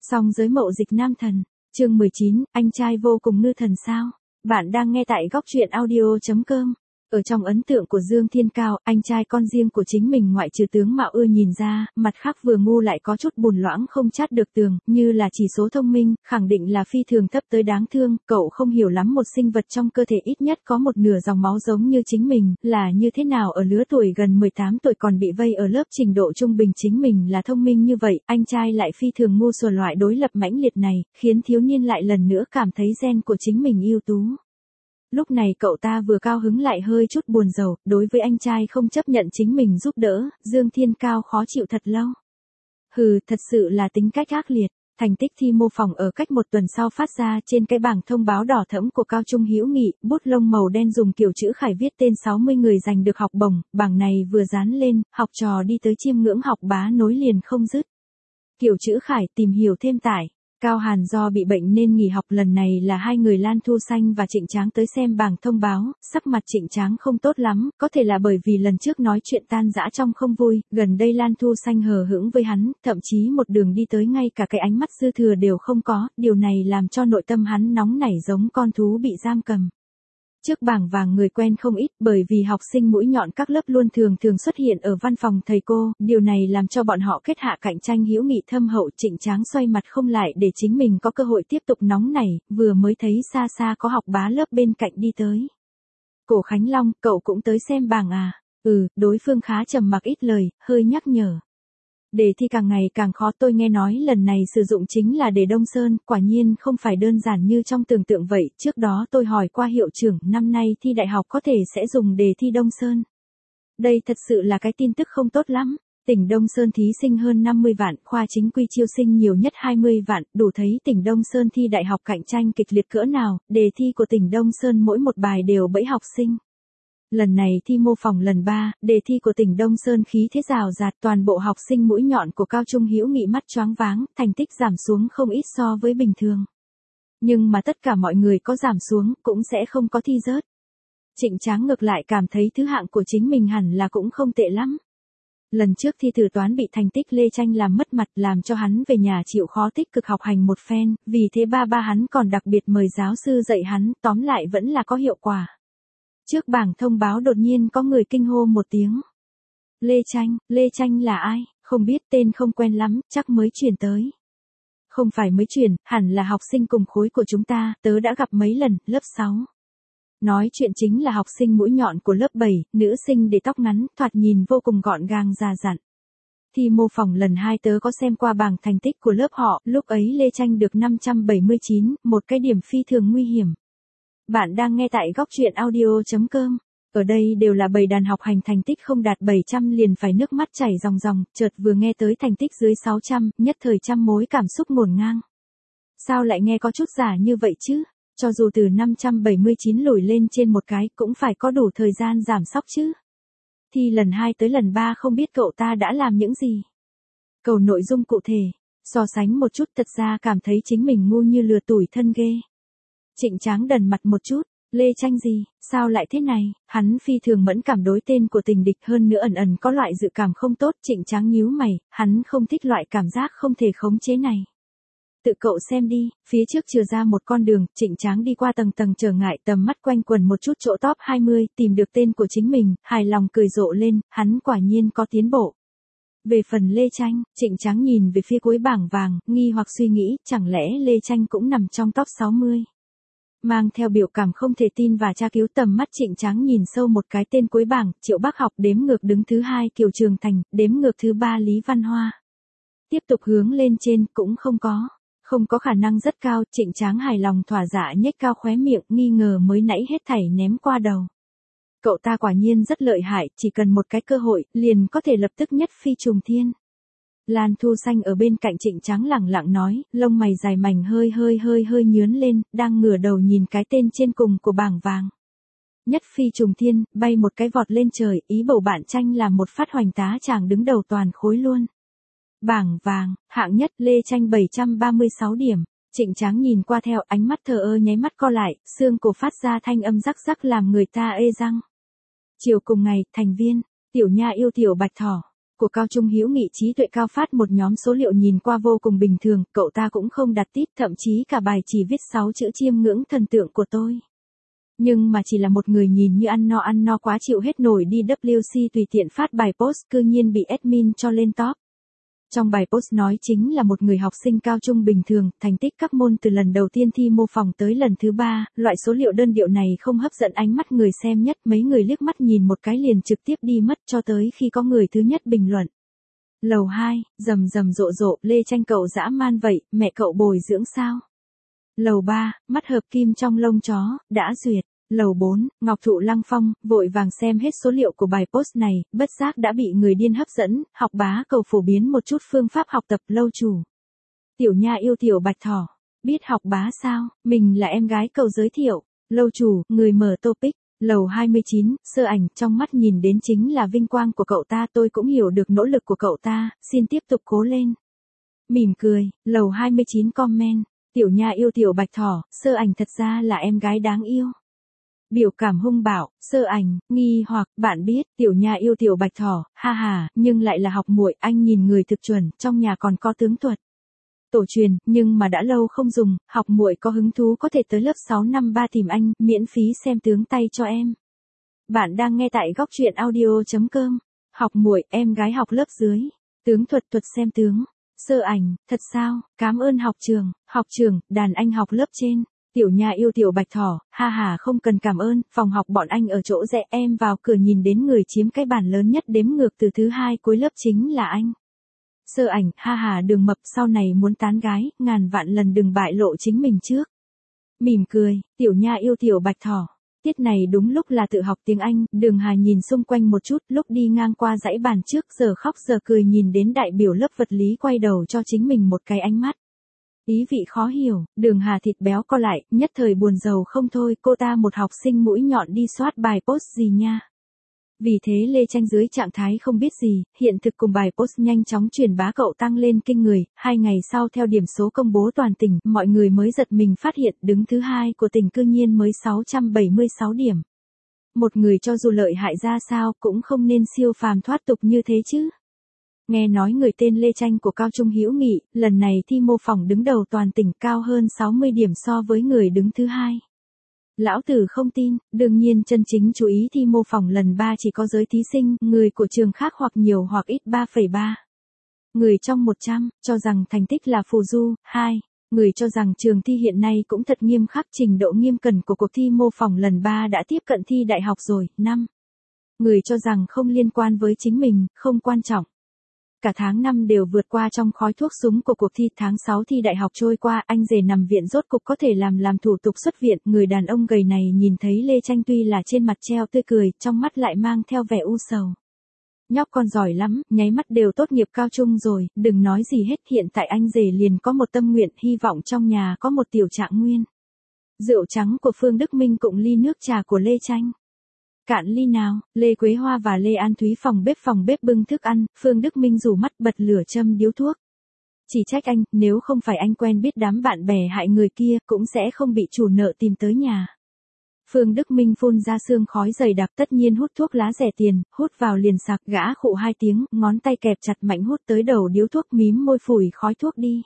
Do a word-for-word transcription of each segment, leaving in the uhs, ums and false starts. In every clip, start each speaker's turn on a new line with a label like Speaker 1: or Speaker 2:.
Speaker 1: Song giới mậu dịch nam thần, chương mười chín, anh trai vô cùng ngư thần sao? Bạn đang nghe tại góc truyện audio chấm com. Ở trong ấn tượng của Dương Thiên Cao, anh trai con riêng của chính mình ngoại trừ tướng mạo ưa nhìn ra, mặt khác vừa ngu lại có chút bùn loãng không chát được tường, như là chỉ số thông minh, khẳng định là phi thường thấp tới đáng thương, cậu không hiểu lắm một sinh vật trong cơ thể ít nhất có một nửa dòng máu giống như chính mình, là như thế nào ở lứa tuổi gần mười tám tuổi còn bị vây ở lớp trình độ trung bình chính mình là thông minh như vậy, anh trai lại phi thường ngu xuẩn loại đối lập mãnh liệt này, khiến thiếu niên lại lần nữa cảm thấy gen của chính mình ưu tú. Lúc này cậu ta vừa cao hứng lại hơi chút buồn rầu, đối với anh trai không chấp nhận chính mình giúp đỡ, Dương Thiên Cao khó chịu thật lâu. Hừ, thật sự là tính cách ác liệt. Thành tích thi mô phỏng ở cách một tuần sau phát ra trên cái bảng thông báo đỏ thẫm của Cao Trung Hữu Nghị, bút lông màu đen dùng kiểu chữ khải viết tên sáu mươi người giành được học bổng, bảng này vừa dán lên, học trò đi tới chiêm ngưỡng học bá nối liền không dứt. Kiểu chữ khải tìm hiểu thêm tải. Cao Hàn do bị bệnh nên nghỉ học, lần này là hai người Lan Thu Xanh và Trịnh Tráng tới xem bảng thông báo, sắc mặt Trịnh Tráng không tốt lắm, có thể là bởi vì lần trước nói chuyện tan dã trong không vui, gần đây Lan Thu Xanh hờ hững với hắn, thậm chí một đường đi tới ngay cả cái ánh mắt dư thừa đều không có, điều này làm cho nội tâm hắn nóng nảy giống con thú bị giam cầm. Trước bảng vàng người quen không ít, bởi vì học sinh mũi nhọn các lớp luôn thường thường xuất hiện ở văn phòng thầy cô, điều này làm cho bọn họ kết hạ cạnh tranh hữu nghị thâm hậu. Trịnh Tráng xoay mặt không lại để chính mình có cơ hội tiếp tục nóng nảy, vừa mới thấy xa xa có học bá lớp bên cạnh đi tới. Cổ Khánh Long, cậu cũng tới xem bảng à? Ừ, đối phương khá trầm mặc ít lời, hơi nhắc nhở. Đề thi càng ngày càng khó, tôi nghe nói lần này sử dụng chính là đề Đông Sơn, quả nhiên không phải đơn giản như trong tưởng tượng vậy, trước đó tôi hỏi qua hiệu trưởng, năm nay thi đại học có thể sẽ dùng đề thi Đông Sơn. Đây thật sự là cái tin tức không tốt lắm, tỉnh Đông Sơn thí sinh hơn năm mươi vạn, khoa chính quy chiêu sinh nhiều nhất hai mươi vạn, đủ thấy tỉnh Đông Sơn thi đại học cạnh tranh kịch liệt cỡ nào, đề thi của tỉnh Đông Sơn mỗi một bài đều bẫy học sinh. Lần này thi mô phỏng lần ba, đề thi của tỉnh Đông Sơn khí thế rào rạt, toàn bộ học sinh mũi nhọn của Cao Trung Hữu Nghị mắt choáng váng, thành tích giảm xuống không ít so với bình thường. Nhưng mà tất cả mọi người có giảm xuống, cũng sẽ không có thi rớt. Trịnh Tráng ngược lại cảm thấy thứ hạng của chính mình hẳn là cũng không tệ lắm. Lần trước thi thử toán bị thành tích Lê Tranh làm mất mặt, làm cho hắn về nhà chịu khó tích cực học hành một phen, vì thế ba ba hắn còn đặc biệt mời giáo sư dạy hắn, tóm lại vẫn là có hiệu quả. Trước bảng thông báo đột nhiên có người kinh hô một tiếng. Lê Tranh, Lê Tranh là ai? Không biết, tên không quen lắm, chắc mới chuyển tới. Không phải mới chuyển, hẳn là học sinh cùng khối của chúng ta, tớ đã gặp mấy lần, lớp sáu. Nói chuyện chính là học sinh mũi nhọn của lớp bảy, nữ sinh để tóc ngắn, thoạt nhìn vô cùng gọn gàng già dặn. Thi mô phỏng lần hai tớ có xem qua bảng thành tích của lớp họ, lúc ấy Lê Tranh được năm trăm bảy mươi chín, một cái điểm phi thường nguy hiểm. Bạn đang nghe tại góc truyện audio chấm com. Ở đây đều là bầy đàn học hành thành tích không đạt bảy trăm liền phải nước mắt chảy ròng ròng, chợt vừa nghe tới thành tích dưới sáu trăm, nhất thời trăm mối cảm xúc ngổn ngang. Sao lại nghe có chút giả như vậy chứ? Cho dù từ năm trăm bảy mươi chín lùi lên trên một cái cũng phải có đủ thời gian giảm sóc chứ. Thì lần hai tới lần ba không biết cậu ta đã làm những gì. Cầu nội dung cụ thể, so sánh một chút thật ra cảm thấy chính mình ngu như lừa tủi thân ghê. Trịnh Tráng đần mặt một chút, Lê Tranh gì, sao lại thế này, hắn phi thường mẫn cảm đối tên của tình địch hơn nữa ẩn ẩn có loại dự cảm không tốt. Trịnh Tráng nhíu mày, hắn không thích loại cảm giác không thể khống chế này. Tự cậu xem đi, phía trước chừa ra một con đường, Trịnh Tráng đi qua tầng tầng trở ngại, tầm mắt quanh quần một chút chỗ top hai mươi, tìm được tên của chính mình, hài lòng cười rộ lên, hắn quả nhiên có tiến bộ. Về phần Lê Tranh, Trịnh Tráng nhìn về phía cuối bảng vàng, nghi hoặc suy nghĩ, chẳng lẽ Lê Tranh cũng nằm trong top sáu mươi. Mang theo biểu cảm không thể tin và tra cứu tầm mắt Trịnh Tráng nhìn sâu một cái tên cuối bảng, Triệu Bác Học đếm ngược đứng thứ hai Kiều Trường Thành, đếm ngược thứ ba Lý Văn Hoa. Tiếp tục hướng lên trên, cũng không có. Không có khả năng rất cao, Trịnh Tráng hài lòng thỏa dạ nhếch cao khóe miệng, nghi ngờ mới nãy hết thảy ném qua đầu. Cậu ta quả nhiên rất lợi hại, chỉ cần một cái cơ hội, liền có thể lập tức nhất phi trùng thiên. Lan Thu Xanh ở bên cạnh Trịnh Tráng lẳng lặng nói, lông mày dài mảnh hơi hơi hơi hơi nhướn lên, đang ngửa đầu nhìn cái tên trên cùng của bảng vàng. Nhất phi trùng thiên, bay một cái vọt lên trời, ý bầu bạn Tranh là một phát hoành tá chàng đứng đầu toàn khối luôn. Bảng vàng, hạng nhất Lê Tranh bảy trăm ba mươi sáu điểm. Trịnh Tráng nhìn qua theo ánh mắt thờ ơ nháy mắt co lại, xương cổ phát ra thanh âm rắc rắc làm người ta ê răng. Chiều cùng ngày, thành viên, Tiểu Nha yêu Tiểu Bạch Thỏ. Của Cao Trung Hữu Nghị trí tuệ cao phát một nhóm số liệu nhìn qua vô cùng bình thường, cậu ta cũng không đặt tít, thậm chí cả bài chỉ viết sáu chữ chiêm ngưỡng thần tượng của tôi. Nhưng mà chỉ là một người nhìn như ăn no ăn no quá chịu hết nổi đi vê kép xê tùy tiện phát bài post cư nhiên bị admin cho lên top. Trong bài post nói chính là một người học sinh cao trung bình thường, thành tích các môn từ lần đầu tiên thi mô phỏng tới lần thứ ba, loại số liệu đơn điệu này không hấp dẫn ánh mắt người xem nhất, mấy người liếc mắt nhìn một cái liền trực tiếp đi mất cho tới khi có người thứ nhất bình luận. Lầu hai, rầm rầm rộ rộ, Lê Tranh cậu dã man vậy, mẹ cậu bồi dưỡng sao? Lầu ba, mắt hợp kim trong lông chó, đã duyệt. Lầu bốn, Ngọc Thụ Lăng Phong, vội vàng xem hết số liệu của bài post này, bất giác đã bị người điên hấp dẫn, học bá cầu phổ biến một chút phương pháp học tập. Lâu chủ. Tiểu Nha yêu Tiểu Bạch Thỏ. Biết học bá sao, mình là em gái cầu giới thiệu. Lâu chủ, người mở topic. Lầu hai mươi chín, sơ ảnh, trong mắt nhìn đến chính là vinh quang của cậu ta, tôi cũng hiểu được nỗ lực của cậu ta, xin tiếp tục cố lên. Mỉm cười, lầu hai mươi chín comment, Tiểu Nha yêu Tiểu Bạch Thỏ, sơ ảnh thật ra là em gái đáng yêu. Biểu cảm hung bạo, sơ ảnh, nghi hoặc, bạn biết, Tiểu Nha yêu Tiểu Bạch Thỏ, ha ha, nhưng lại là học muội, anh nhìn người thực chuẩn, trong nhà còn có tướng thuật. Tổ truyền, nhưng mà đã lâu không dùng, học muội có hứng thú có thể tới lớp sáu năm ba tìm anh, miễn phí xem tướng tay cho em. Bạn đang nghe tại góc truyện audio chấm com. Học muội, em gái học lớp dưới. Tướng thuật thuật xem tướng. Sơ ảnh, thật sao, cảm ơn học trường, học trường, đàn anh học lớp trên. Tiểu Nha yêu Tiểu Bạch Thỏ, ha ha không cần cảm ơn, phòng học bọn anh ở chỗ rẽ, em vào cửa nhìn đến người chiếm cái bàn lớn nhất đếm ngược từ thứ hai cuối lớp chính là anh. Sơ ảnh, ha ha Đường Mập sau này muốn tán gái, ngàn vạn lần đừng bại lộ chính mình trước. Mỉm cười, Tiểu Nha yêu Tiểu Bạch Thỏ. Tiết này đúng lúc là tự học tiếng Anh, Đường Hà nhìn xung quanh một chút, lúc đi ngang qua dãy bàn trước giờ khóc giờ cười nhìn đến đại biểu lớp vật lý quay đầu cho chính mình một cái ánh mắt. Ý vị khó hiểu, Đường Hà thịt béo co lại, nhất thời buồn rầu không thôi, cô ta một học sinh mũi nhọn đi soát bài post gì nha. Vì thế Lê Tranh dưới trạng thái không biết gì, hiện thực cùng bài post nhanh chóng truyền bá cậu tăng lên kinh người, hai ngày sau theo điểm số công bố toàn tỉnh, mọi người mới giật mình phát hiện đứng thứ hai của tỉnh cư nhiên mới sáu trăm bảy mươi sáu điểm. Một người cho dù lợi hại ra sao cũng không nên siêu phàm thoát tục như thế chứ. Nghe nói người tên Lê Tranh của Cao Trung Hữu Nghị, lần này thi mô phỏng đứng đầu toàn tỉnh cao hơn sáu mươi điểm so với người đứng thứ hai. Lão tử không tin, đương nhiên chân chính chú ý thi mô phỏng lần ba chỉ có giới thí sinh, người của trường khác hoặc nhiều hoặc ít ba phẩy ba. Người trong một trăm, cho rằng thành tích là phù du, hai. Người cho rằng trường thi hiện nay cũng thật nghiêm khắc, trình độ nghiêm cẩn của cuộc thi mô phỏng lần ba đã tiếp cận thi đại học rồi, năm. Người cho rằng không liên quan với chính mình, không quan trọng. Cả tháng năm đều vượt qua trong khói thuốc súng của cuộc thi. Tháng sáu thi đại học trôi qua, anh rể nằm viện rốt cục có thể làm làm thủ tục xuất viện. Người đàn ông gầy này nhìn thấy Lê Tranh tuy là trên mặt treo tươi cười, trong mắt lại mang theo vẻ u sầu. Nhóc con giỏi lắm, nháy mắt đều tốt nghiệp cao trung rồi, đừng nói gì hết, hiện tại anh rể liền có một tâm nguyện, hy vọng trong nhà có một tiểu trạng nguyên. Rượu trắng của Phương Đức Minh cùng ly nước trà của Lê Tranh. Cạn ly nào, Lê Quế Hoa và Lê An Thúy phòng bếp phòng bếp bưng thức ăn, Phương Đức Minh rủ mắt bật lửa châm điếu thuốc. Chỉ trách anh, nếu không phải anh quen biết đám bạn bè hại người kia, cũng sẽ không bị chủ nợ tìm tới nhà. Phương Đức Minh phun ra sương khói dày đặc, tất nhiên hút thuốc lá rẻ tiền, hút vào liền sặc, gã khụ hai tiếng, ngón tay kẹp chặt mạnh hút tới đầu điếu thuốc, mím môi phủi khói thuốc đi.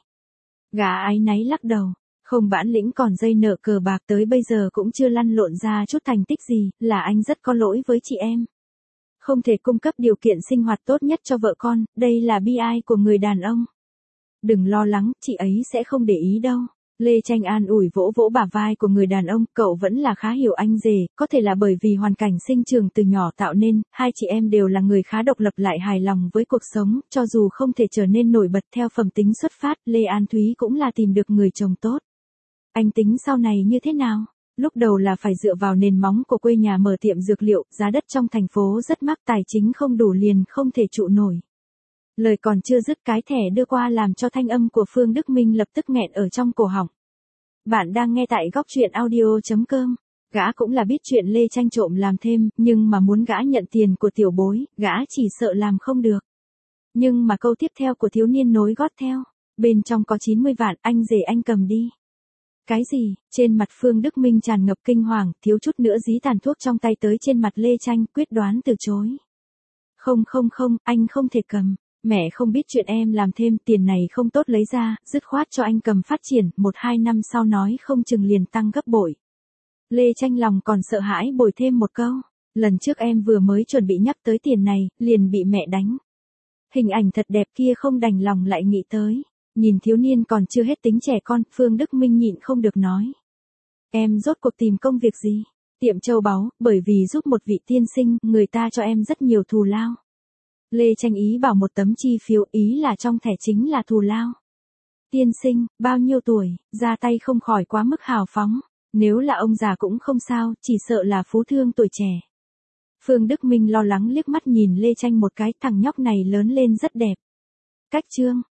Speaker 1: Gã áy náy lắc đầu. Không bản lĩnh còn dây nợ cờ bạc tới bây giờ cũng chưa lăn lộn ra chút thành tích gì, là anh rất có lỗi với chị em. Không thể cung cấp điều kiện sinh hoạt tốt nhất cho vợ con, đây là bi ai của người đàn ông. Đừng lo lắng, chị ấy sẽ không để ý đâu. Lê Tranh an ủi vỗ vỗ bả vai của người đàn ông, cậu vẫn là khá hiểu anh rể, có thể là bởi vì hoàn cảnh sinh trường từ nhỏ tạo nên, hai chị em đều là người khá độc lập lại hài lòng với cuộc sống, cho dù không thể trở nên nổi bật theo phẩm tính xuất phát, Lê An Thúy cũng là tìm được người chồng tốt. Anh tính sau này như thế nào? Lúc đầu là phải dựa vào nền móng của quê nhà mở tiệm dược liệu, giá đất trong thành phố rất mắc, tài chính không đủ liền không thể trụ nổi. Lời còn chưa dứt cái thẻ đưa qua làm cho thanh âm của Phương Đức Minh lập tức nghẹn ở trong cổ họng. Bạn đang nghe tại góc truyện audio chấm com. Gã cũng là biết chuyện Lê Tranh trộm làm thêm, nhưng mà muốn gã nhận tiền của tiểu bối, gã chỉ sợ làm không được. Nhưng mà câu tiếp theo của thiếu niên nối gót theo. Bên trong có chín mươi vạn, anh rể anh cầm đi. Cái gì? Trên mặt Phương Đức Minh tràn ngập kinh hoàng, thiếu chút nữa dí tàn thuốc trong tay tới trên mặt Lê Tranh, quyết đoán từ chối. Không không không, anh không thể cầm. Mẹ không biết chuyện em làm thêm, tiền này không tốt lấy ra, dứt khoát cho anh cầm phát triển, một hai năm sau nói không chừng liền tăng gấp bội. Lê Tranh lòng còn sợ hãi bồi thêm một câu. Lần trước em vừa mới chuẩn bị nhắc tới tiền này, liền bị mẹ đánh. Hình ảnh thật đẹp kia không đành lòng lại nghĩ tới. Nhìn thiếu niên còn chưa hết tính trẻ con, Phương Đức Minh nhịn không được nói. Em rốt cuộc tìm công việc gì? Tiệm châu báu, bởi vì giúp một vị tiên sinh, người ta cho em rất nhiều thù lao. Lê Tranh ý bảo một tấm chi phiếu, ý là trong thẻ chính là thù lao. Tiên sinh, bao nhiêu tuổi, ra tay không khỏi quá mức hào phóng. Nếu là ông già cũng không sao, chỉ sợ là phú thương tuổi trẻ. Phương Đức Minh lo lắng liếc mắt nhìn Lê Tranh một cái, thằng nhóc này lớn lên rất đẹp. Cách chương